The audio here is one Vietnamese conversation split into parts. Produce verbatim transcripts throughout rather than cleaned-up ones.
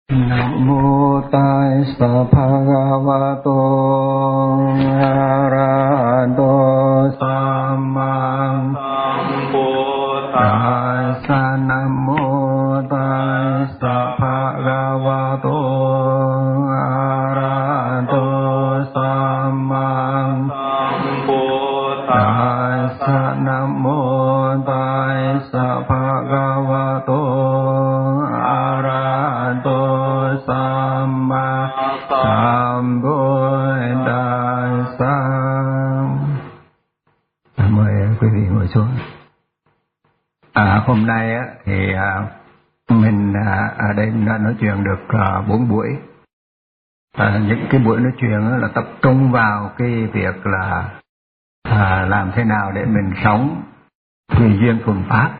Nam mô Tassa Bhagavato Arahato Samma Sambuddhassa. Nam mô Tassa Bhagavato Arahato Samma Sambuddhassa. Nam mô Tassa Bhagavato Arahato Samma Sambuddhassa. Mời quý vị ngồi xuống. À, hôm nay á, thì à, mình à, ở đây đã nói chuyện được à, bốn buổi. À, những cái buổi nói chuyện á, là tập trung vào cái việc là à, làm thế nào để mình sống tùy duyên thuận pháp.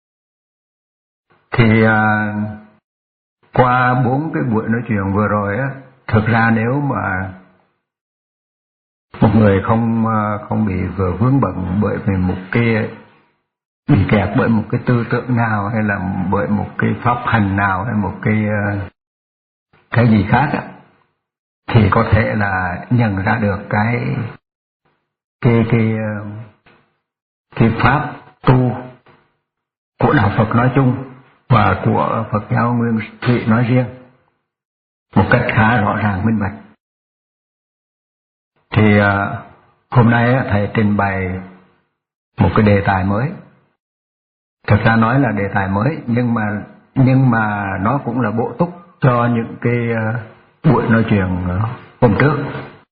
Thì à, qua bốn cái buổi nói chuyện vừa rồi á, thực ra nếu mà một người không không bị vừa vướng bận bởi vì một cái bị kẹt bởi một cái tư tưởng nào, hay là bởi một cái pháp hành nào, hay một cái cái gì khác á, thì có thể là nhận ra được cái cái cái cái pháp tu của đạo Phật nói chung và của Phật giáo Nguyên Thủy nói riêng một cách khá rõ ràng minh bạch. Thì uh, hôm nay uh, thầy trình bày một cái đề tài mới. Thực ra nói là đề tài mới, nhưng mà nhưng mà nó cũng là bổ túc cho những cái uh, buổi nói chuyện uh, hôm trước.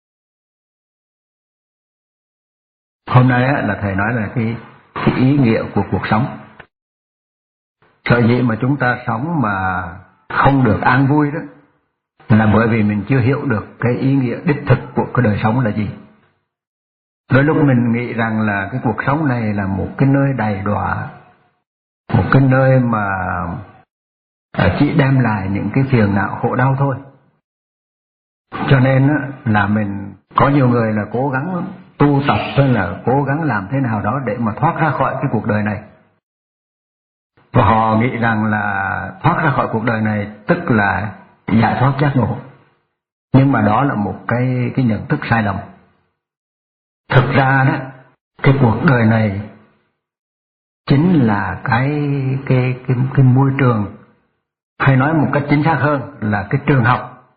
Hôm nay uh, là thầy nói là cái, cái ý nghĩa của cuộc sống. Sở dĩ mà chúng ta sống mà không được an vui đó là bởi vì mình chưa hiểu được cái ý nghĩa đích thực của cái đời sống là gì. Đôi lúc mình nghĩ rằng là cái cuộc sống này là một cái nơi đầy đọa, một cái nơi mà chỉ đem lại những cái phiền não khổ đau thôi. Cho nên là mình có nhiều người là cố gắng tu tập, hay là cố gắng làm thế nào đó để mà thoát ra khỏi cái cuộc đời này. Và họ nghĩ rằng là thoát ra khỏi cuộc đời này tức là giải thoát giác ngộ. Nhưng mà đó là một cái cái nhận thức sai lầm. Thực ra đó, cái cuộc đời này chính là cái cái cái cái môi trường, hay nói một cách chính xác hơn là cái trường học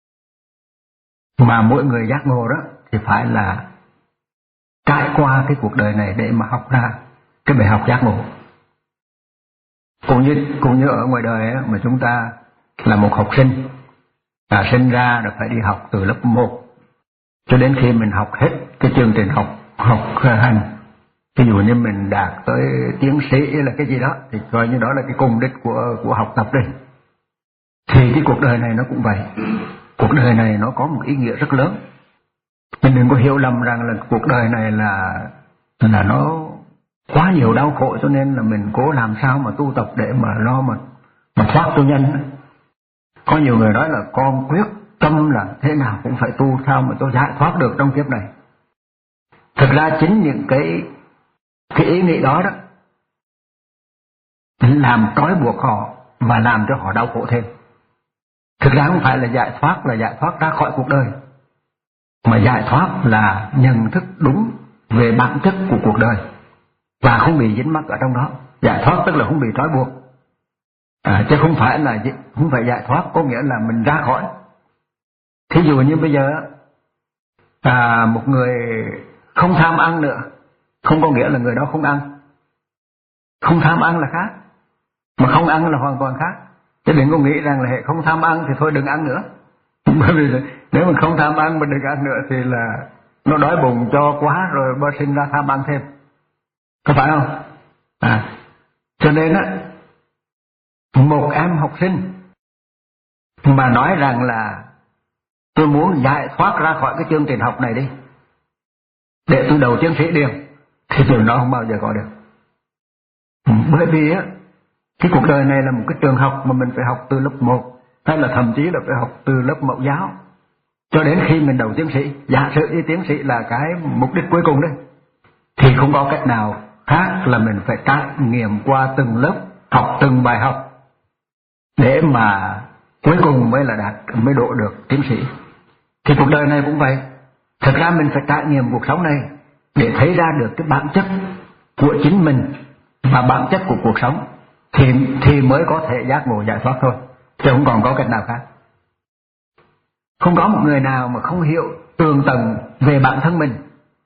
mà mỗi người giác ngộ đó thì phải là trải qua cái cuộc đời này để mà học ra cái bài học giác ngộ. Cũng như, cũng như ở ngoài đời ấy, mà chúng ta là một học sinh, à, sinh ra được phải đi học từ lớp một cho đến khi mình học hết cái chương trình học học hành. Ví dụ như mình đạt tới tiến sĩ là cái gì đó thì coi như đó là cái cùng đích của của học tập đi. Thì cái cuộc đời này nó cũng vậy. Cuộc đời này nó có một ý nghĩa rất lớn. Mình đừng có hiểu lầm rằng là cuộc đời này là là nó quá nhiều đau khổ cho nên là mình cố làm sao mà tu tập để mà lo mà mà thoát cho nhanh. Có nhiều người nói là con quyết tâm là thế nào cũng phải tu sao mà tôi giải thoát được trong kiếp này. Thực ra chính những cái cái ý nghĩ đó đó làm trói buộc họ và làm cho họ đau khổ thêm. Thực ra không phải là giải thoát là giải thoát ra khỏi cuộc đời, mà giải thoát là nhận thức đúng về bản chất của cuộc đời và không bị dính mắc ở trong đó. Giải thoát tức là không bị trói buộc, à, chứ không phải là không phải giải thoát có nghĩa là mình ra khỏi. Thí dụ như bây giờ à, một người không tham ăn nữa, không có nghĩa là người đó không ăn. Không tham ăn là khác, mà không ăn là hoàn toàn khác. Chứ đừng có nghĩ rằng là hệ không tham ăn thì thôi đừng ăn nữa. Bởi vì nếu mình không tham ăn mà đừng ăn nữa thì là nó đói bụng cho quá rồi bơ sinh ra tham ăn thêm, có phải không? À, cho nên á, một em học sinh mà nói rằng là tôi muốn giải thoát ra khỏi cái chương trình học này đi để tôi đầu tiến sĩ liền, thì điều đó không bao giờ có được. Bởi vì á, cái cuộc đời này là một cái trường học mà mình phải học từ lớp một, hay là thậm chí là phải học từ lớp mẫu giáo cho đến khi mình đầu tiến sĩ. Giả sử như tiến sĩ là cái mục đích cuối cùng đấy, thì không có cách nào khác là mình phải trải nghiệm qua từng lớp, học từng bài học để mà cuối cùng mới là đạt, mới độ được tiến sĩ. Thì cuộc đời này cũng vậy. Thật ra mình phải trải nghiệm cuộc sống này để thấy ra được cái bản chất của chính mình và bản chất của cuộc sống, thì thì mới có thể giác ngộ giải thoát thôi, chứ không còn có cách nào khác. Không có một người nào mà không hiểu tường tầng về bản thân mình,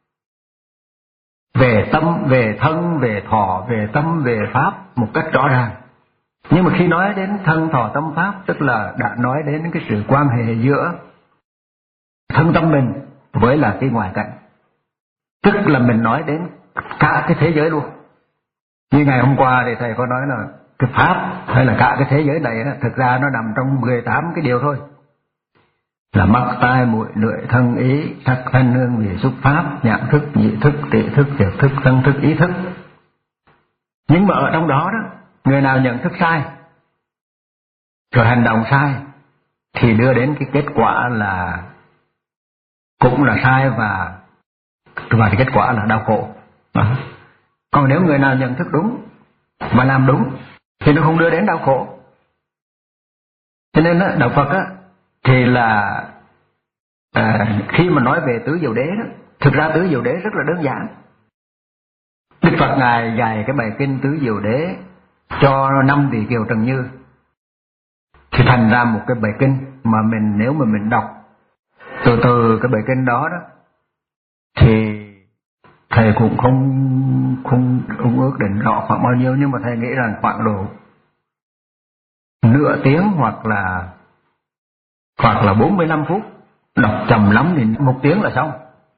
về tâm, về thân, về thọ, về tâm, về pháp một cách rõ ràng. Nhưng mà khi nói đến thân thọ tâm pháp, tức là đã nói đến cái sự quan hệ giữa thân tâm mình với là cái ngoại cảnh, tức là mình nói đến cả cái thế giới luôn. Như ngày hôm qua thì thầy có nói là cái pháp hay là cả cái thế giới này đó, thực ra nó nằm trong mười tám cái điều thôi, là mắt tai mũi lưỡi thân ý sắc thanh hương vị xúc pháp nhãn thức nhị thức tỷ thức thiệt thức thân thức ý thức. Nhưng mà ở trong đó đó, người nào nhận thức sai rồi hành động sai thì đưa đến cái kết quả là cũng là sai, và và cái kết quả là đau khổ. Đó. Còn nếu người nào nhận thức đúng và làm đúng thì nó không đưa đến đau khổ. Cho nên đó, đạo Phật á, thì là à, khi mà nói về tứ diệu đế đó, thực ra tứ diệu đế rất là đơn giản. Đức Phật ngài dạy cái bài kinh tứ diệu đế cho năm vị kiều Trần Như, thì thành ra một cái bài kinh mà mình nếu mà mình đọc từ từ cái bài kinh đó đó thì thầy cũng không không không ước định rõ khoảng bao nhiêu, nhưng mà thầy nghĩ rằng khoảng độ nửa tiếng hoặc là hoặc là bốn mươi lăm phút, đọc chậm lắm thì một tiếng là xong.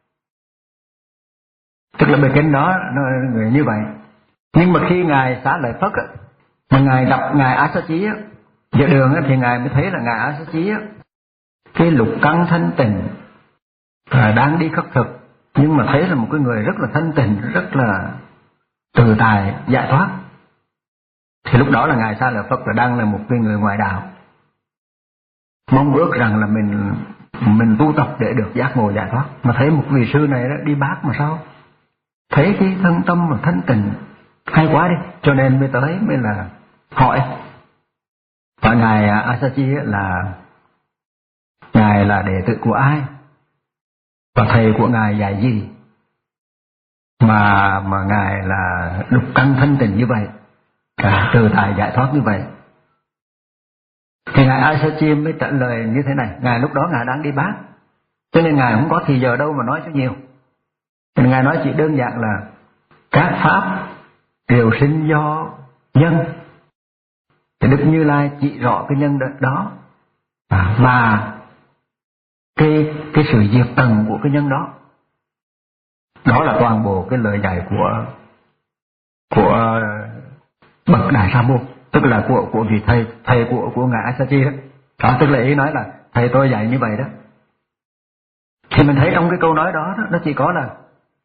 Tức là bài kinh đó nó như vậy. Nhưng mà khi ngài xá lợi Phất á, mà ngài đọc ngài A Sa Chí á, giữa đường á, thì ngài mới thấy là ngài A Sa Chí á, cái lục căn thanh tịnh à, đang đi khất thực, nhưng mà thấy là một cái người rất là thanh tịnh, rất là tự tại giải thoát. Thì lúc đó là ngài xá lợi Phất là đang là một cái người ngoại đạo, mong ước rằng là mình mình tu tập để được giác ngộ giải thoát. Mà thấy một vị sư này đó đi bác mà sao thấy cái thân tâm mà thanh tịnh hay quá đi, cho nên mới tới mới là hỏi. Và ngài A Sa Chí là ngài là đệ tử của ai và thầy của ngài dạy gì mà mà ngài là lục căn thanh tịnh như vậy, à, tự tại giải thoát như vậy. Thì ngài A Sa Chí mới trả lời như thế này. Ngài lúc đó ngài đang đi bác, cho nên ngài không có thì giờ đâu mà nói cho nhiều. Thì ngài nói chỉ đơn giản là các pháp đều sinh do nhân. Thì Đức Như Lai chỉ rõ cái nhân đó à, và cái cái sự diệt tầng của cái nhân đó. Đó là toàn bộ cái lời dạy của của bậc Đại Sa Môn, tức là của của vị thầy thầy của của ngài A Sa Chí đó. Đó, tức là ý nói là thầy tôi dạy như vậy đó. Thì mình thấy trong cái câu nói đó, đó nó chỉ có là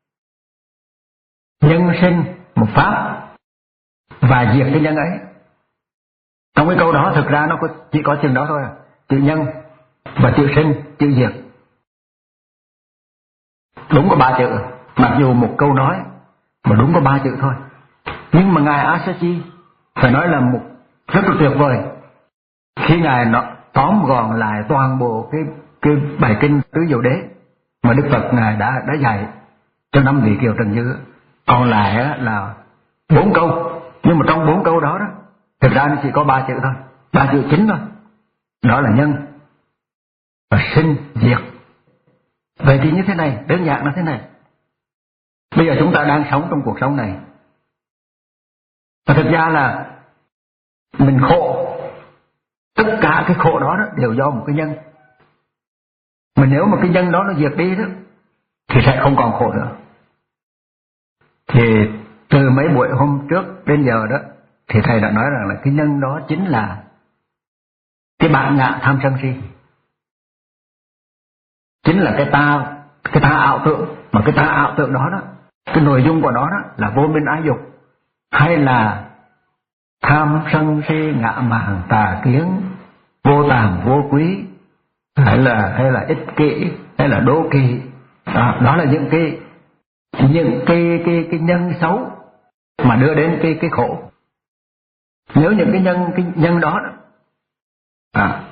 nhân sinh một pháp và diệt cái nhân ấy. Trong cái câu đó thực ra nó có, chỉ có chừng đó thôi à. Chữ nhân và chữ sinh, chữ diệt. Đúng có ba chữ, mặc dù một câu nói mà đúng có ba chữ thôi. Nhưng mà ngài A Sa Chí phải nói là một rất là tuyệt vời khi ngài nó tóm gọn lại toàn bộ cái cái bài kinh tứ diệu đế mà Đức Phật ngài đã đã dạy cho năm vị kiều Trần Như. Còn lại là bốn câu, nhưng mà trong bốn câu đó đó thực ra nó chỉ có ba chữ thôi, ba chữ chính thôi. Đó là nhân và sinh diệt. Vậy thì như thế này, đơn giản là thế này. Bây giờ chúng ta đang sống trong cuộc sống này, và thực ra là mình khổ, tất cả cái khổ đó, đó đều do một cái nhân. Mà nếu mà cái nhân đó nó diệt đi đó thì sẽ không còn khổ nữa. Thì từ mấy buổi hôm trước đến giờ đó thì thầy đã nói rằng là cái nhân đó chính là cái bản ngã tham sân si, chính là cái ta cái ta ảo tưởng. Mà cái ta ảo tưởng đó đó, cái nội dung của nó đó là vô minh ái dục, hay là tham sân si ngã mạn tà kiến, vô tàm vô quý, hay là hay là ích kỷ, hay là đố kỵ. Đó, đó là những cái những cái cái cái nhân xấu mà đưa đến cái cái khổ. Nếu những cái nhân cái nhân đó, đó à,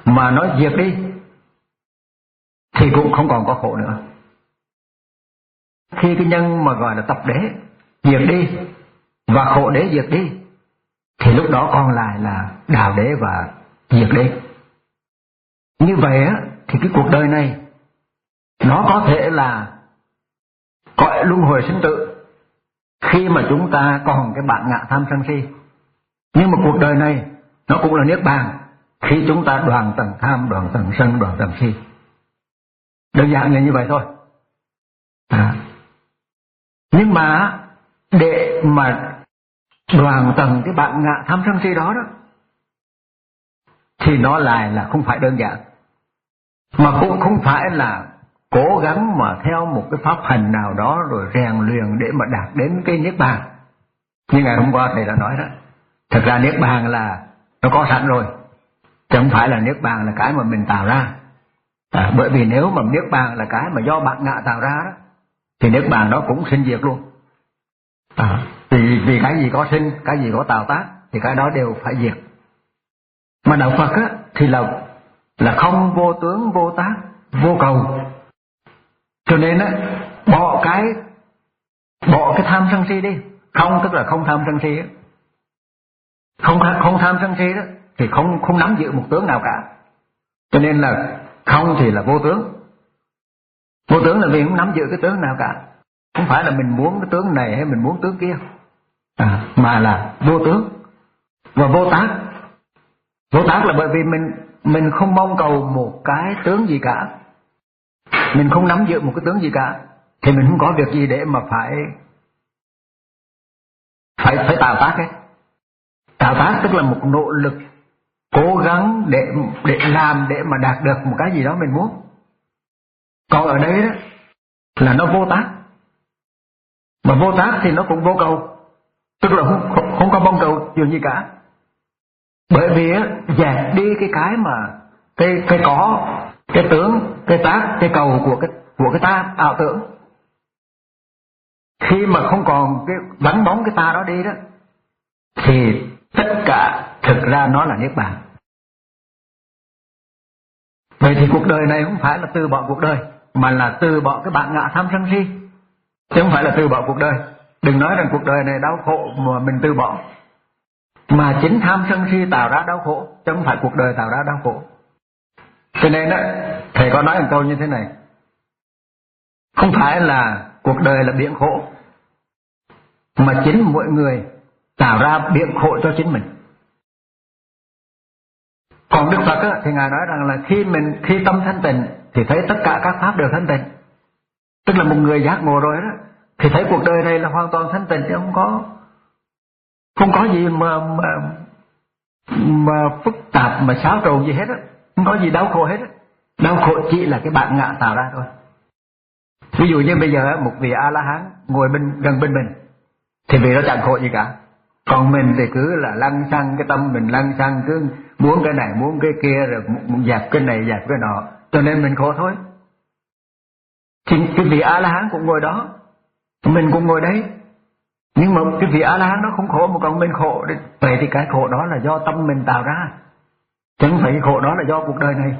mà nó diệt đi thì cũng không còn có khổ nữa. Khi cái nhân mà gọi là tập đế diệt đi và khổ đế diệt đi thì lúc đó còn lại là đạo đế và diệt đế. Như vậy á, thì cái cuộc đời này nó có thể là cõi luân hồi sinh tử khi mà chúng ta còn cái bản ngã tham sân si, nhưng mà cuộc đời này nó cũng là niết bàn khi chúng ta đoạn tận tham, đoạn tận sân, đoạn tận si. Đơn giản là như vậy thôi. À. Nhưng mà để mà đoạn tận cái bản ngã tham sân si đó đó thì nó lại là không phải đơn giản, mà cũng không phải là cố gắng mà theo một cái pháp hành nào đó rồi rèn luyện để mà đạt đến cái niết bàn. Như ngày hôm qua thầy đã nói đó, thật ra niết bàn là nó có sẵn rồi, chứ không phải là niết bàn là cái mà mình tạo ra. À, bởi vì nếu mà niết bàn là cái mà do bản ngã tạo ra đó thì niết bàn đó cũng sinh diệt luôn. À, vì, vì cái gì có sinh, cái gì có tạo tác thì cái đó đều phải diệt. Mà đạo Phật á, thì là là không vô tướng, vô tác, vô cầu. Cho nên á, bỏ cái bỏ cái tham sân si đi. Không tức là không tham sân si á. Không không tham sân si đó thì không không nắm giữ một tướng nào cả. Cho nên là không thì là vô tướng. Vô tướng là vì không nắm giữ cái tướng nào cả. Không phải là mình muốn cái tướng này hay mình muốn tướng kia, à, mà là vô tướng. Và vô tác. Vô tác là bởi vì mình mình không mong cầu một cái tướng gì cả, mình không nắm giữ một cái tướng gì cả, thì mình không có việc gì để mà phải phải phải tạo tác ấy. Tạo tác tức là một nỗ lực cố gắng để để làm để mà đạt được một cái gì đó mình muốn. Còn ở đây đó là nó vô tác, mà vô tác thì nó cũng vô cầu, tức là không không, không có mong cầu điều gì cả. Bởi vì á, dẹp đi cái cái mà cái cái có cái tướng, cái tác, cái cầu của cái của cái ta ảo tưởng. Khi mà không còn cái vắng bóng cái ta đó đi đó thì tất cả thực ra nó là niết bàn. Vậy thì cuộc đời này không phải là từ bỏ cuộc đời, mà là từ bỏ cái bản ngã tham sân si, chứ không phải là từ bỏ cuộc đời. Đừng nói rằng cuộc đời này đau khổ mà mình từ bỏ, mà chính tham sân si tạo ra đau khổ, chứ không phải cuộc đời tạo ra đau khổ. Cho nên đó, thầy có nói một câu như thế này: không phải là cuộc đời là biển khổ, mà chính mỗi người tạo ra biển khổ cho chính mình. Còn Đức Phật á, thì Ngài nói rằng là khi mình khi tâm thanh tịnh thì thấy tất cả các pháp đều thanh tịnh. Tức là một người giác ngộ rồi đó thì thấy cuộc đời này là hoàn toàn thanh tịnh, chứ không có không có gì mà mà, mà phức tạp mà xáo trộn gì hết á, không có gì đau khổ hết á. Đau khổ chỉ là cái bản ngã tạo ra thôi. Ví dụ như bây giờ một vị A La Hán ngồi bên gần bên mình thì vị đó chẳng khổ gì cả. Còn mình thì cứ là lăng xăng, cái tâm mình lăng xăng, cứ muốn cái này muốn cái kia, rồi muốn dẹp cái này dẹp cái nọ, cho nên mình khổ thôi. Thì cái vị A La Hán cũng ngồi đó, mình cũng ngồi đấy, nhưng mà cái vị A La Hán nó không khổ mà còn mình khổ. Vậy thì cái khổ đó là do tâm mình tạo ra, chứ không phải cái khổ đó là do cuộc đời này.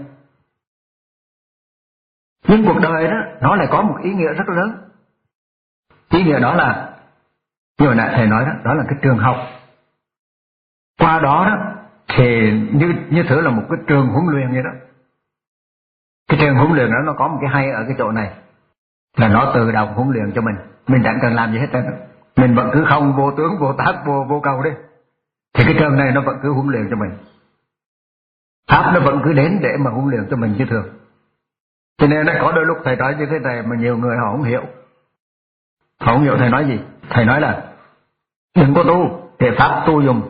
Nhưng cuộc đời đó nó lại có một ý nghĩa rất lớn. Ý nghĩa đó là như hồi nãy thầy nói đó, đó là cái trường học. Qua đó đó thì như như thử là một cái trường huấn luyện vậy đó. Cái trường huấn luyện đó nó có một cái hay ở cái chỗ này là nó tự động huấn luyện cho mình, mình chẳng cần làm gì hết trơn. Mình vẫn cứ không vô tướng, vô tác, vô vô cầu đi, thì cái trường này nó vẫn cứ huấn luyện cho mình. Pháp nó vẫn cứ đến để mà huấn luyện cho mình như thường. Cho nên có đôi lúc thầy nói như thế này mà nhiều người họ không hiểu. Họ không hiểu thầy nói gì. Thầy nói là đừng có tu để Pháp tu dùng.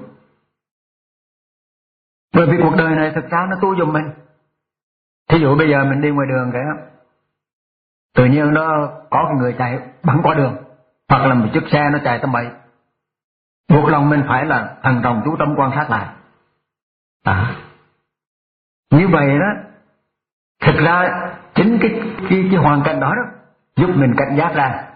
Bởi vì cuộc đời này thực ra nó tu dùng mình. Thí dụ bây giờ mình đi ngoài đường cái tự nhiên nó có cái người chạy bắn qua đường, hoặc là một chiếc xe nó chạy tầm bậy, buộc lòng mình phải là thận trọng chú tâm quan sát lại. À, như vậy đó, thực ra chính cái cái, cái hoàn cảnh đó đó giúp mình cảnh giác ra,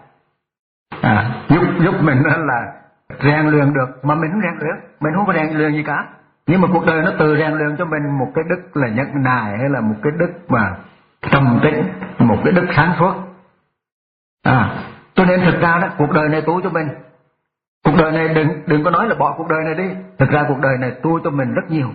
à, giúp giúp mình là rèn luyện được, mà mình không rèn luyện, mình không có rèn luyện gì cả, Nhưng mà cuộc đời nó tự rèn luyện cho mình một cái đức là nhẫn nại, hay là một cái đức mà trầm tĩnh, một cái đức sáng suốt. À, cho nên thực ra đó, cuộc đời này tu cho mình. Cuộc đời này đừng đừng có nói là bỏ cuộc đời này đi. Thực ra cuộc đời này tu cho mình rất nhiều.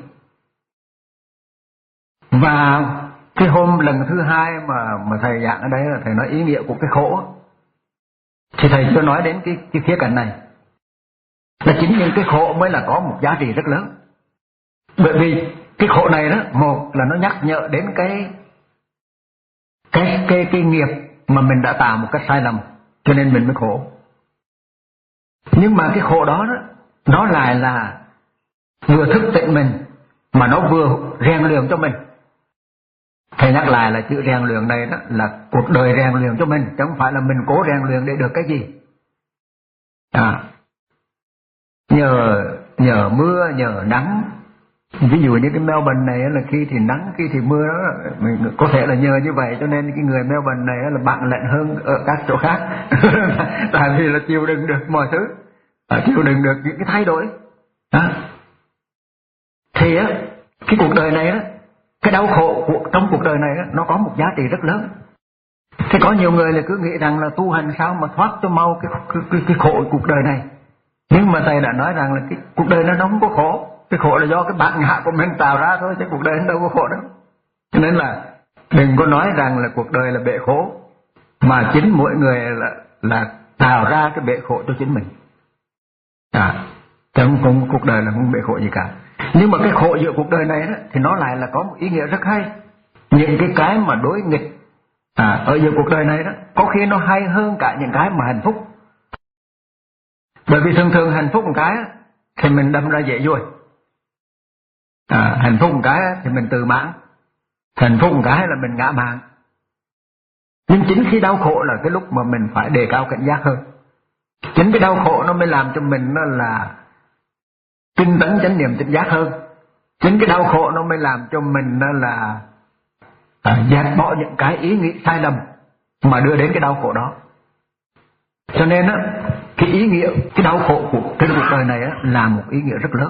Và cái hôm lần thứ hai mà mà thầy giảng ở đây là thầy nói ý nghĩa của cái khổ, thì thầy chưa nói đến cái cái khía cạnh này. Là chính những cái khổ mới là có một giá trị rất lớn. Bởi vì cái khổ này đó, một là nó nhắc nhở đến cái cái cái cái nghiệp mà mình đã tạo một cách sai lầm, cho nên mình mới khổ. Nhưng mà cái khổ đó đó, nó lại là vừa thức tỉnh mình, mà nó vừa rèn luyện cho mình. Thầy nhắc lại là chữ rèn luyện này đó là cuộc đời rèn luyện cho mình, chứ không phải là mình cố rèn luyện để được cái gì. À, nhờ nhờ mưa, nhờ nắng. Ví dụ như cái Melbourne này là khi thì nắng, khi thì mưa đó, mình có thể là nhờ như vậy cho nên cái người Melbourne này là bạn lạnh hơn ở các chỗ khác. Tại vì là chịu đựng được mọi thứ, chịu đựng được những cái thay đổi. Đó. Thì á, cái cuộc đời này đó, cái đau khổ của, trong cuộc đời này đó, nó có một giá trị rất lớn. Thế có nhiều người là cứ nghĩ rằng là tu hành sao mà thoát cho mau cái, cái, cái, cái khổ cuộc đời này. Nhưng mà thầy đã nói rằng là cái cuộc đời nó không có khổ. Cái khổ là do cái bản ngã của mình tạo ra thôi, chứ cuộc đời nó đâu có khổ đâu. Cho nên là đừng có nói rằng là cuộc đời là bể khổ, mà chính mỗi người là là tạo ra cái bể khổ cho chính mình. À, trong không, cuộc đời là không bể khổ gì cả. Nhưng mà cái khổ giữa cuộc đời này đó, thì nó lại là có một ý nghĩa rất hay. Những cái cái mà đối nghịch à, ở giữa cuộc đời này đó, có khi nó hay hơn cả những cái mà hạnh phúc. Bởi vì thường thường hạnh phúc một cái thì mình đâm ra dễ dùi. À, hạnh phúc một cái thì mình tự mãn, hạnh phúc một cái là mình ngã mạn. Nhưng chính khi đau khổ là cái lúc mà mình phải đề cao cảnh giác hơn. Chính cái đau khổ nó mới làm cho mình nó là tinh tấn chánh niệm tỉnh giác hơn. Chính cái đau khổ nó mới làm cho mình nó là à, dẹp bỏ những cái ý nghĩ sai lầm mà đưa đến cái đau khổ đó. Cho nên á, cái ý nghĩa, cái đau khổ của trên cuộc đời này á, là một ý nghĩa rất lớn.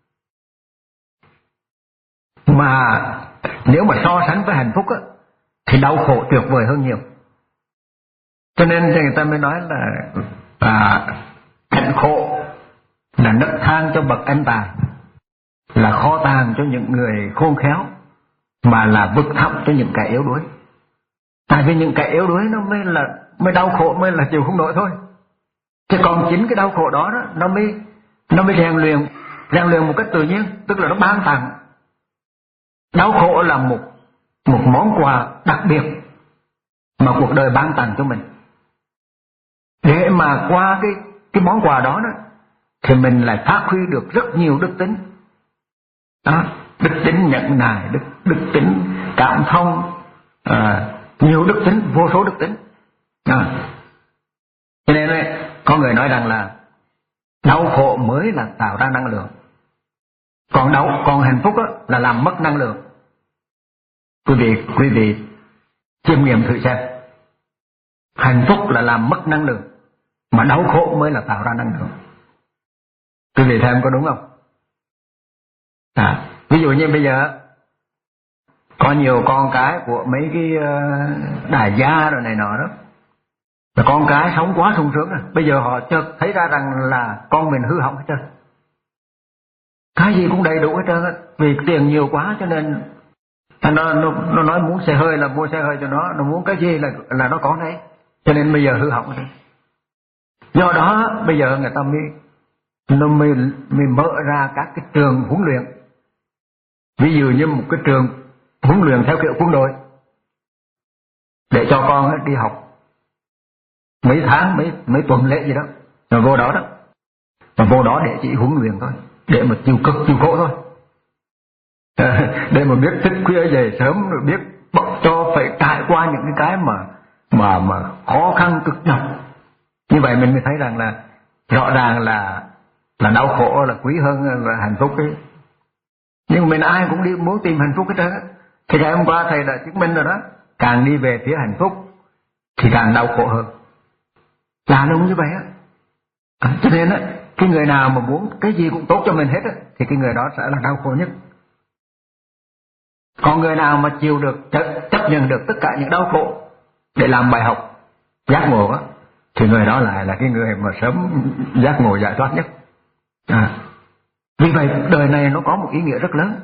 Mà nếu mà so sánh với hạnh phúc á, thì đau khổ tuyệt vời hơn nhiều. Cho nên người ta mới nói là à, hạnh khổ là nấc thang cho bậc anh tài, là kho tàng cho những người khôn khéo, mà là vực thẳm cho những kẻ yếu đuối. Tại vì những kẻ yếu đuối nó mới là mới đau khổ, mới là chịu không nổi thôi. Chứ còn chính cái đau khổ đó, đó nó mới nó mới rèn luyện rèn luyện một cách tự nhiên, tức là nó ban tặng. Đau khổ là một một món quà đặc biệt mà cuộc đời ban tặng cho mình. Để mà qua cái cái món quà đó, đó thì mình lại phát huy được rất nhiều đức tính. Đó, đức tính nhẫn nại, đức đức tính cảm thông, à, nhiều đức tính, vô số đức tính. À. Cho nên này, có người nói rằng là đau khổ mới là tạo ra năng lượng, còn đau còn hạnh phúc đó là làm mất năng lượng. Quý vị quý vị chiêm nghiệm thử xem, hạnh phúc là làm mất năng lượng, mà đau khổ mới là tạo ra năng lượng. Quý vị thấy em có đúng không? À, ví dụ như bây giờ có nhiều con cái của mấy cái uh, đại gia rồi này nọ đó, là con cái sống quá sung sướng rồi, bây giờ họ chợt thấy ra rằng là con mình hư hỏng hết trơn, cái gì cũng đầy đủ hết trơn, vì tiền nhiều quá cho nên nó nó nó nói muốn xe hơi là mua xe hơi cho nó, nó muốn cái gì là là nó có đấy, cho nên bây giờ hư hỏng rồi. Do đó bây giờ người ta mới nó mới, mới mở ra các cái trường huấn luyện. Ví dụ như một cái trường huấn luyện theo kiểu quân đội, để cho con đi học mấy tháng, mấy mấy tuần lễ gì đó, rồi vô đó đó, rồi vô đó để chỉ huấn luyện thôi, để mà chịu cực chịu khổ thôi, để mà biết thức khuya dậy sớm, rồi biết cho phải trải qua những cái cái mà mà mà khó khăn cực nhọc. Như vậy mình mới thấy rằng là rõ ràng là là đau khổ là quý hơn là hạnh phúc ấy. Nhưng mình ai cũng đi muốn tìm hạnh phúc hết trơn á. Thì ngày hôm qua thầy đã chứng minh rồi đó, càng đi về phía hạnh phúc thì càng đau khổ hơn. Là đúng như vậy á. À, cho nên á, cái người nào mà muốn cái gì cũng tốt cho mình hết á, thì cái người đó sẽ là đau khổ nhất. Còn người nào mà chịu được, chấp nhận được tất cả những đau khổ để làm bài học giác ngộ á, thì người đó lại là cái người mà sớm giác ngộ giải thoát nhất. À, vì vậy đời này nó có một ý nghĩa rất lớn.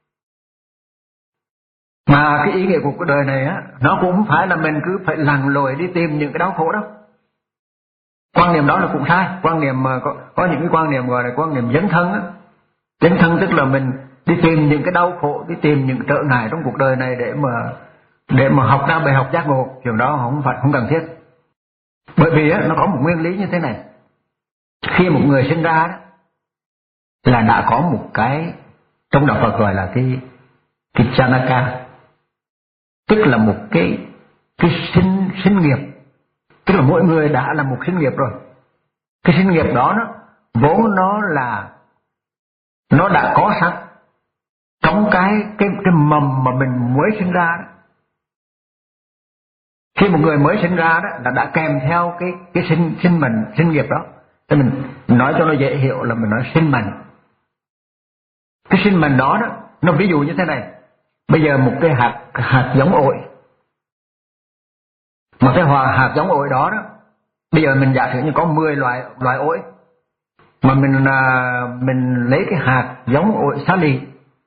Mà cái ý nghĩa của cuộc đời này á, nó cũng không phải là mình cứ phải lặn lội đi tìm những cái đau khổ đâu. Quan niệm đó là cũng sai. Quan niệm mà có, có những cái quan niệm gọi là quan niệm dấn thân á. Dấn thân tức là mình đi tìm những cái đau khổ, đi tìm những trở ngại trong cuộc đời này để mà để mà học ra bài học giác ngộ. Chuyện đó không phải không cần thiết. Bởi vì á, nó có một nguyên lý như thế này. Khi một người sinh ra đó, là đã có một cái trong đạo Phật gọi là cái cái Janaka, tức là một cái cái sinh sinh nghiệp, tức là mỗi người đã là một sinh nghiệp rồi. Cái sinh nghiệp đó nó vốn nó là nó đã có sẵn trong cái cái cái mầm mà mình mới sinh ra đó. Khi một người mới sinh ra đó là đã kèm theo cái cái sinh sinh mệnh sinh nghiệp đó. Thì mình nói cho nó dễ hiểu là mình nói sinh mệnh. Cái sinh mệnh đó đó, nó ví dụ như thế này. Bây giờ một cái hạt hạt giống ổi, mà cái hòa hạt giống ổi đó đó, bây giờ mình giả sử như có mười loại loại ổi, mà mình à, mình lấy cái hạt giống ổi xá lì.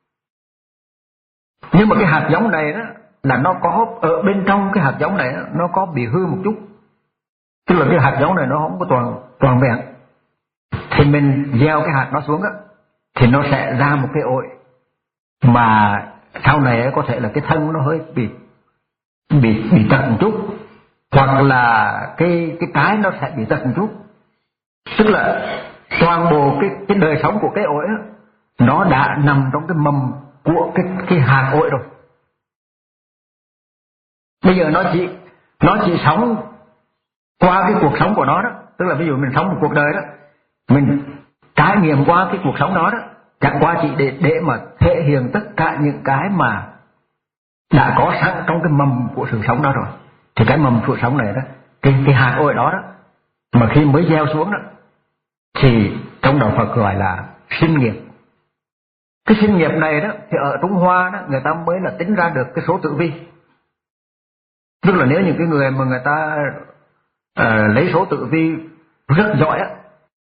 Nhưng mà cái hạt giống này đó là nó có ở bên trong cái hạt giống này đó, nó có bị hư một chút. Tức là cái hạt giống này nó không có toàn toàn vẹn. Thì mình gieo cái hạt nó xuống á, thì nó sẽ ra một cái ổi mà sau này có thể là cái thân nó hơi bị bị bị tật một chút, hoặc là cái cái trái nó sẽ bị tật một chút. Tức là toàn bộ cái cái đời sống của cái ổi á, nó đã nằm trong cái mầm của cái cái hạt ổi rồi. Bây giờ nó chỉ nó chỉ sống qua cái cuộc sống của nó đó, tức là ví dụ mình sống một cuộc đời đó, mình trải nghiệm qua cái cuộc sống đó đó, chẳng qua chỉ để để mà thể hiện tất cả những cái mà đã có sẵn trong cái mầm của sự sống đó rồi. Thì cái mầm sự sống này đó, cái cái hạt ổi đó đó, mà khi mới gieo xuống đó, thì trong đạo Phật gọi là sinh nghiệp. Cái sinh nghiệp này đó thì ở Trung Hoa đó người ta mới là tính ra được cái số tử vi. Tức là nếu những cái người mà người ta uh, lấy số tử vi rất giỏi á,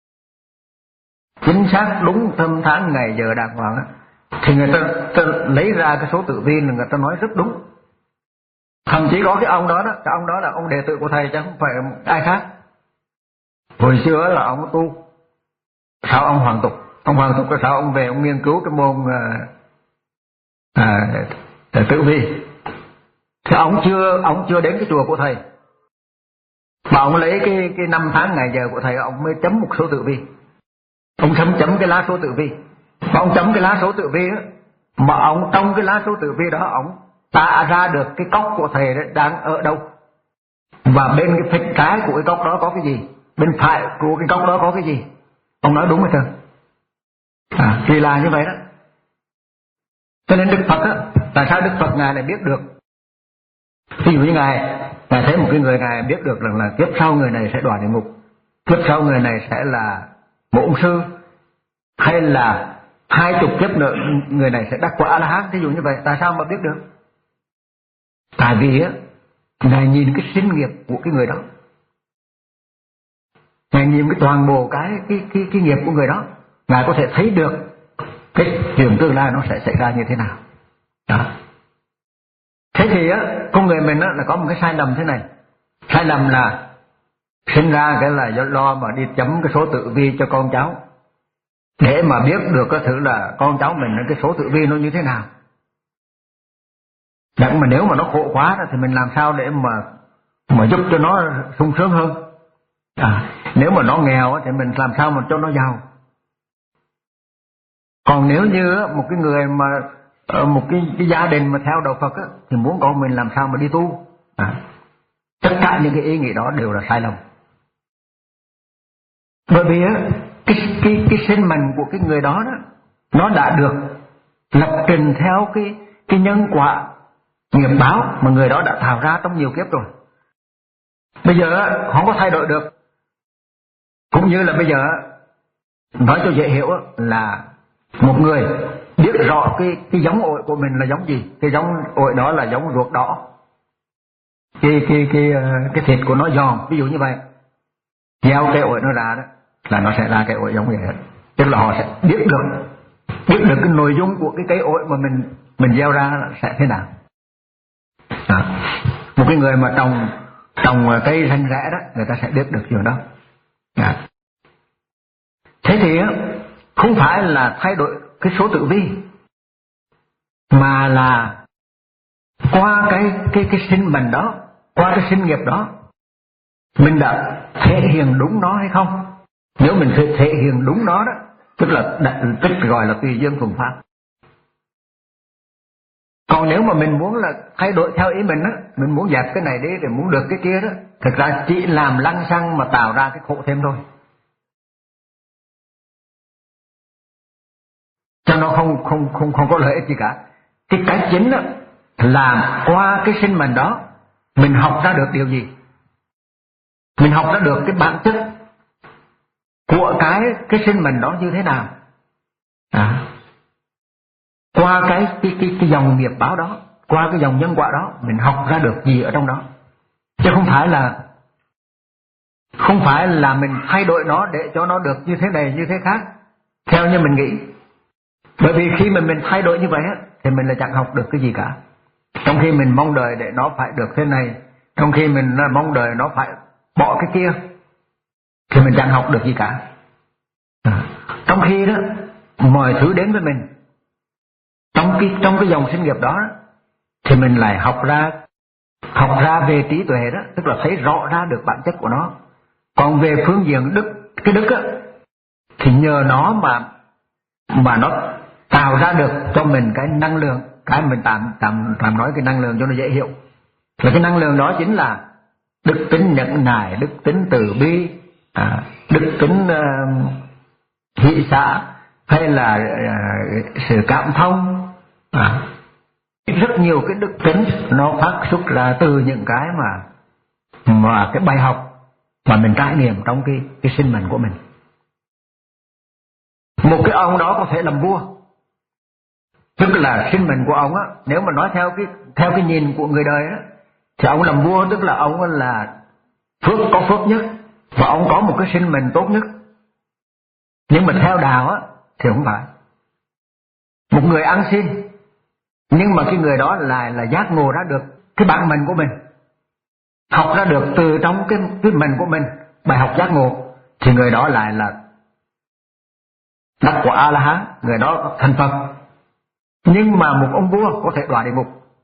chính xác đúng năm tháng ngày giờ đàng hoàng á, thì người ta, ta lấy ra cái số tử vi là người ta nói rất đúng. Thậm chí có cái ông đó đó, cái ông đó là ông đệ tử của thầy chứ không phải ai khác. Hồi xưa là ông tu, sao ông Hoàng Tục, ông Hoàng Tục có sao ông về ông nghiên cứu cái môn à, à, tử vi. Thì ông chưa ông chưa đến cái chùa của thầy, mà ông lấy cái cái năm tháng ngày giờ của thầy, ông mới chấm một số tử vi. Ông chấm chấm cái lá số tử vi, mà ông chấm cái lá số tử vi á, mà ông trong cái lá số tử vi đó ông tạo ra được cái cốc của thầy đấy đang ở đâu, và bên cái phịch trái của cái cốc đó có cái gì, bên phải của cái cốc đó có cái gì. Ông nói đúng rồi thưa. À, kỳ lạ như vậy đó. Cho nên Đức Phật á, tại sao Đức Phật ngài lại biết được? Ví dụ như ngài ngài thấy một cái người, ngài biết được rằng là kiếp sau người này sẽ đọa địa ngục, kiếp sau người này sẽ là một ông sư, hay là hai chục kiếp nữa người này sẽ đắc quả A-la-hán. Ví dụ như vậy, tại sao mà biết được? Tại vì á, ngài nhìn cái sinh nghiệp của cái người đó, ngài nhìn cái toàn bộ cái cái cái cái nghiệp của người đó, ngài có thể thấy được cái chuyện tương lai nó sẽ xảy ra như thế nào. Đó. Thế thì á, con người mình á là có một cái sai lầm thế này. Sai lầm là sinh ra cái là do lo mà đi chấm cái số tử vi cho con cháu, để mà biết được cái thử là con cháu mình cái số tử vi nó như thế nào. Đặng mà nếu mà nó khổ quá đó, thì mình làm sao để mà mà giúp cho nó sung sướng hơn. À, nếu mà nó nghèo thì mình làm sao mà cho nó giàu. Còn nếu như một cái người mà một cái, cái gia đình mà theo đạo Phật á, thì muốn con mình làm sao mà đi tu. À, tất cả những cái ý nghĩ đó đều là sai lầm. Bởi vì á, cái, cái, cái sinh mệnh của cái người đó đó, nó đã được lập trình theo cái, cái nhân quả nghiệp báo mà người đó đã tạo ra trong nhiều kiếp rồi. Bây giờ không có thay đổi được. Cũng như là bây giờ Nói cho dễ hiểu là một người biết rõ cái cái giống ổi của mình là giống gì. Cái giống ổi đó là giống ruột đỏ, cái cái cái cái thịt của nó giòn, ví dụ như vậy. Gieo cái ổi nó ra đó là nó sẽ ra cái ổi giống vậy hết. Tức là họ sẽ biết được biết được cái nội dung của cái cây ổi mà mình mình gieo ra là sẽ thế nào. À, một cái người mà trồng trồng cây xanh rẽ đó, người ta sẽ biết được chuyện đó. À. Thế thì không phải là thay đổi cái số tử vi, mà là qua cái cái cái sinh mệnh đó, qua cái sinh nghiệp đó, mình đã thể hiện đúng nó hay không. Nếu mình thể, thể hiện đúng nó đó, tức là tức gọi là tùy duyên thuận pháp. Còn nếu mà mình muốn là thay đổi theo ý mình á, mình muốn dẹp cái này đi để muốn được cái kia đó, thực ra chỉ làm lăng xăng mà tạo ra cái khổ thêm thôi. Cho nó không không không không có lợi ích gì cả. Cái cái chính đó là qua cái sinh mệnh đó mình học ra được điều gì? Mình học ra được cái bản chất của cái cái sinh mệnh đó như thế nào. À. Qua cái cái cái cái dòng nghiệp báo đó, qua cái dòng nhân quả đó, mình học ra được gì ở trong đó. Chứ không phải là không phải là mình thay đổi nó để cho nó được như thế này như thế khác theo như mình nghĩ. Bởi vì khi mà mình thay đổi như vậy á, thì mình là chẳng học được cái gì cả. Trong khi mình mong đợi để nó phải được thế này, trong khi mình mong đợi nó phải bỏ cái kia, thì mình chẳng học được gì cả. À. Trong khi đó mọi thứ đến với mình trong cái trong cái dòng sinh nghiệp đó, thì mình lại học ra học ra về trí tuệ đó, tức là thấy rõ ra được bản chất của nó. Còn về phương diện đức, cái đức á, thì nhờ nó mà mà nó tạo ra được cho mình cái năng lượng. Cái mình tạm tạm tạm nói cái năng lượng cho nó dễ hiểu, là cái năng lượng đó chính là đức tính nhẫn nại, đức tính từ bi, à, đức tính uh, hỷ xả, hay là uh, sự cảm thông. À, rất nhiều cái đức tính nó phát xuất ra từ những cái mà mà cái bài học mà mình trải nghiệm trong cái cái sinh mệnh của mình. Một cái ông đó có thể làm vua, tức là sinh mệnh của ông á, nếu mà nói theo cái theo cái nhìn của người đời á, thì ông làm vua tức là ông là phước có phước nhất và ông có một cái sinh mệnh tốt nhất. Nhưng mà theo đạo á thì không phải. Một người ăn xin, nhưng mà cái người đó lại là giác ngộ ra được cái bản mệnh của mình, học ra được từ trong cái cái mệnh của mình bài học giác ngộ, thì người đó lại là đắc quả A La Hán, người đó thành Phật. Nhưng mà một ông vua có thể đọa địa ngục.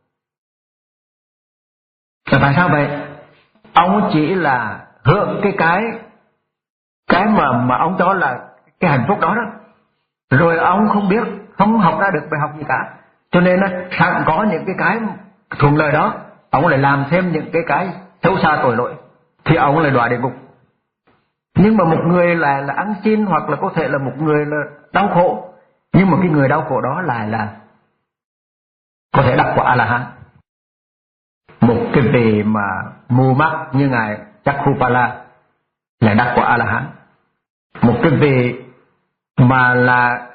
Là tại sao vậy? Ông chỉ là hưởng cái cái cái mà mà ông cho là cái hạnh phúc đó đó, rồi ông không biết, không học ra được bài học gì cả. Cho nên sẵn có những cái cái thuận lợi đó, ông lại làm thêm những cái cái xấu xa tội lỗi, thì ông lại đọa địa ngục. Nhưng mà một người là là ăn xin, hoặc là có thể là một người là đau khổ, nhưng mà cái người đau khổ đó lại là có thể đắc quả A La Hán. Một cái vị mà mù mắt như ngài Chakrupala là đắc quả A La Hán. Một cái vị mà là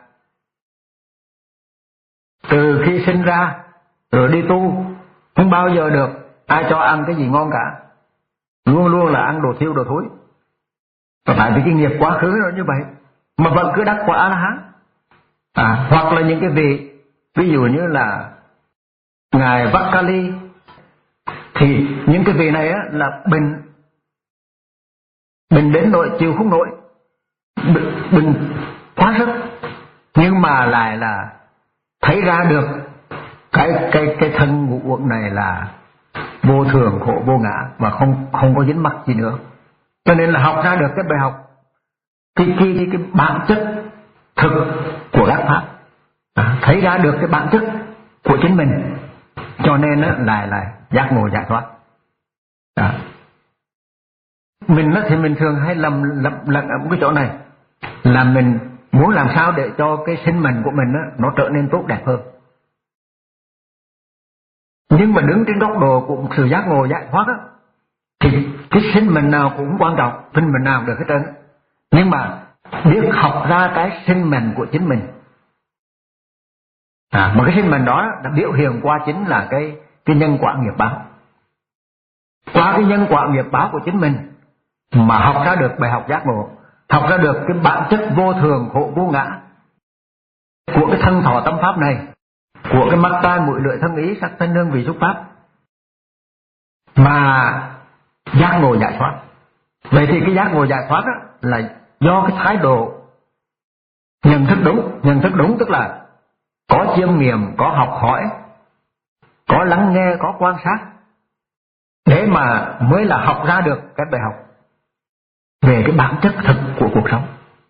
từ khi sinh ra rồi đi tu không bao giờ được ai cho ăn cái gì ngon cả, luôn luôn là ăn đồ thiêu đồ thối. Và tại vì cái nghiệp quá khứ nó như vậy mà vẫn cứ đắc quả A La Hán. À, hoặc là những cái vị ví dụ như là ngài Vakali, thì những cái vị này á là bình bình đến nỗi chịu không nổi, bình, bình quá sức, nhưng mà lại là thấy ra được cái cái cái thân ngũ uẩn này là vô thường khổ vô ngã và không không có dính mắc gì nữa. Cho nên là học ra được cái bài học, cái cái cái, cái bản chất thực của các pháp, à, thấy ra được cái bản chất của chính mình, cho nên á lại là giác ngộ giải thoát. À. Mình á thì mình thường hay lầm lầm lầm ở cái chỗ này, là mình muốn làm sao để cho cái sinh mệnh của mình á nó trở nên tốt đẹp hơn. Nhưng mà đứng trên góc độ của sự giác ngộ giải thoát á, thì cái sinh mệnh nào cũng quan trọng, sinh mệnh nào được hết trơn. Nhưng mà biết học ra cái sinh mệnh của chính mình. À, mà cái sinh mệnh đó đã biểu hiện qua chính là cái cái nhân quả nghiệp báo. Qua cái nhân quả nghiệp báo của chính mình mà học ra được bài học giác ngộ, học ra được cái bản chất vô thường khổ vô ngã của cái thân thọ tâm pháp này, của cái mắt tai mũi lưỡi thân ý sắc thân hương vị xúc pháp, mà giác ngộ giải thoát. Vậy thì cái giác ngộ giải thoát đó là do cái thái độ nhận thức đúng. Nhận thức đúng tức là có chiêm nghiệm, có học hỏi, có lắng nghe, có quan sát, để mà mới là học ra được cái bài học về cái bản chất thực của cuộc sống.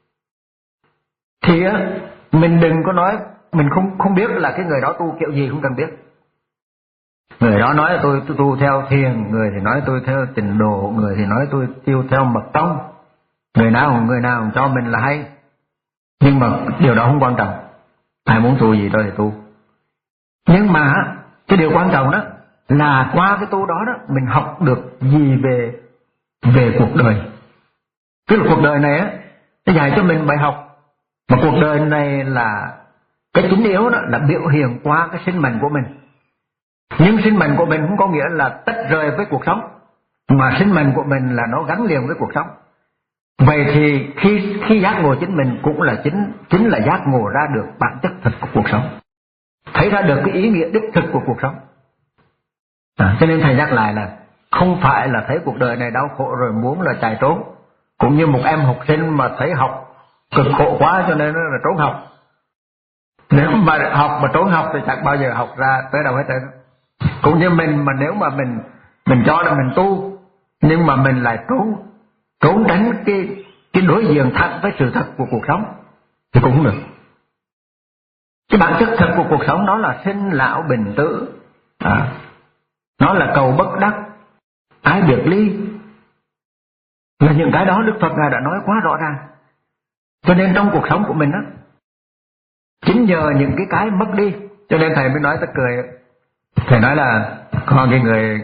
Thì mình đừng có nói mình không không biết là cái người đó tu kiểu gì, không cần biết. Người đó nói là tôi, tôi tu theo thiền, người thì nói tôi theo tịnh độ, người thì nói tôi tiêu theo mật tông. Người nào người nào cho mình là hay, nhưng mà điều đó không quan trọng. Ai muốn tu gì tôi thì tu. Nhưng mà cái điều quan trọng đó là qua cái tu đó đó mình học được gì về về cuộc đời. Tức là cuộc đời này á, nó dạy cho mình bài học. Mà cuộc đời này là cái chính yếu đó là biểu hiện qua cái sinh mệnh của mình. Nhưng sinh mệnh của mình không có nghĩa là tách rời với cuộc sống, mà sinh mệnh của mình là nó gắn liền với cuộc sống. Vậy thì khi khi giác ngộ chính mình cũng là chính chính là giác ngộ ra được bản chất thật của cuộc sống, thấy ra được cái ý nghĩa đích thực của cuộc sống. À, cho nên thầy nhắc lại là không phải là thấy cuộc đời này đau khổ rồi muốn là chạy trốn, cũng như một em học sinh mà thấy học cực khổ quá cho nên nó là trốn học. Nếu mà học mà trốn học thì chẳng bao giờ học ra tới đâu hết trơn. Cũng như mình mà nếu mà mình mình cho là mình tu, nhưng mà mình lại trốn trốn tránh cái cái đối diện thẳng với sự thật của cuộc sống thì cũng không được. Cái bản chất thật của cuộc sống đó là sinh lão bệnh tử, à, nó là cầu bất đắc, ái biệt ly, là những cái đó Đức Phật Ngài đã nói quá rõ ràng. Cho nên trong cuộc sống của mình á, chính nhờ những cái cái mất đi, cho nên thầy mới nói ta cười. Thầy nói là có cái người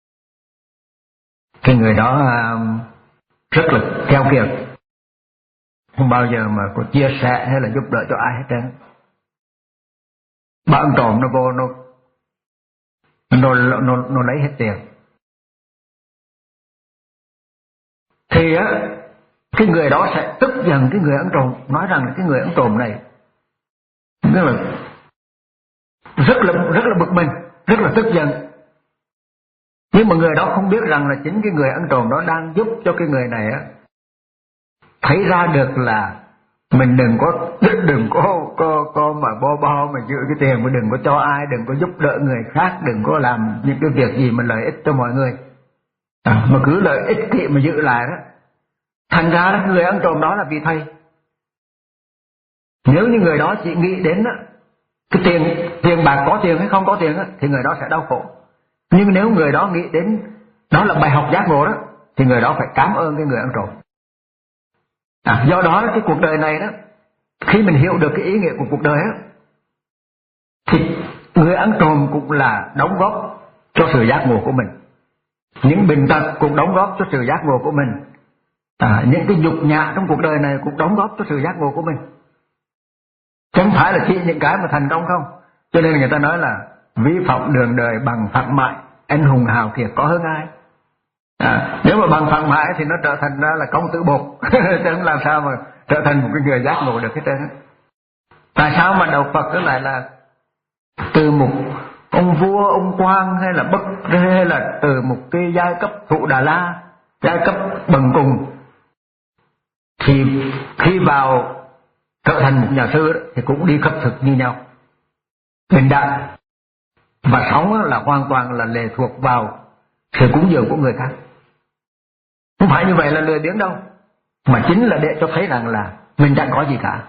cái người đó rất là keo kiệt, không bao giờ mà có chia sẻ hay là giúp đỡ cho ai hết trơn. Bạn trộm nó vô nó nó nó nó lấy hết tiền. Thì á cái người đó sẽ tức giận cái người ăn trộm, nói rằng là cái người ăn trộm này rất là rất là rất là bực mình, rất là tức giận. Nhưng mà người đó không biết rằng là chính cái người ăn trộm đó đang giúp cho cái người này á thấy ra được là mình đừng có đừng có có có mà bo bo mà giữ cái tiền, mà đừng có cho ai, đừng có giúp đỡ người khác, đừng có làm những cái việc gì mà lợi ích cho mọi người, à, mà cứ lợi ích kỵ mà giữ lại đó. Thành ra đó, người ăn trộm đó là vì thầy. Nếu như người đó chỉ nghĩ đến đó, cái tiền tiền bạc có tiền hay không có tiền đó, thì người đó sẽ đau khổ. Nhưng nếu người đó nghĩ đến đó là bài học giác ngộ đó, thì người đó phải cảm ơn cái người ăn trộm. À, do đó cái cuộc đời này đó, khi mình hiểu được cái ý nghĩa của cuộc đời đó, thì người ăn trộm cũng là đóng góp cho sự giác ngộ của mình. Những bệnh tật cũng đóng góp cho sự giác ngộ của mình. À, những cái nhục nhã trong cuộc đời này cũng đóng góp cho sự giác ngộ của mình. Chẳng phải là chỉ những cái mà thành công không. Cho nên người ta nói là vi phạm đường đời bằng phận mại, anh hùng hào kiệt có hơn ai. À, nếu mà bằng phận mại thì nó trở thành ra là công tử bột, chứ không làm sao mà trở thành một cái người giác ngộ được hết trơn. Tại sao mà đạo Phật đó lại là từ một ông vua, ông quan hay là bất hay là từ một cái giai cấp thụ Đà La, giai cấp bần cùng, thì khi vào trở thành một nhà sư đó, thì cũng đi khất thực như nhau, bình đẳng, và sống là hoàn toàn là lệ thuộc vào sự cúng dường của người khác. Không phải như vậy là lười biếng đâu, mà chính là để cho thấy rằng là mình chẳng có gì cả.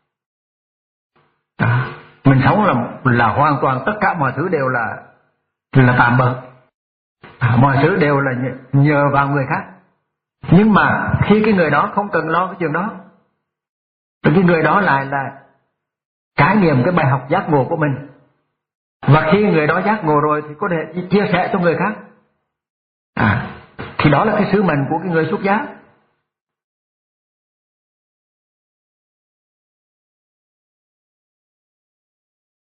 À, mình sống là là hoàn toàn tất cả mọi thứ đều là là tạm bợ, à, mọi thứ đều là nhờ vào người khác. Nhưng mà khi cái người đó không cần lo cái chuyện đó, thì cái người đó lại là trải nghiệm cái bài học giác ngộ của mình. Và khi người đó giác ngộ rồi thì có thể chia sẻ cho người khác. À, thì đó là cái sứ mệnh của cái người xuất gia.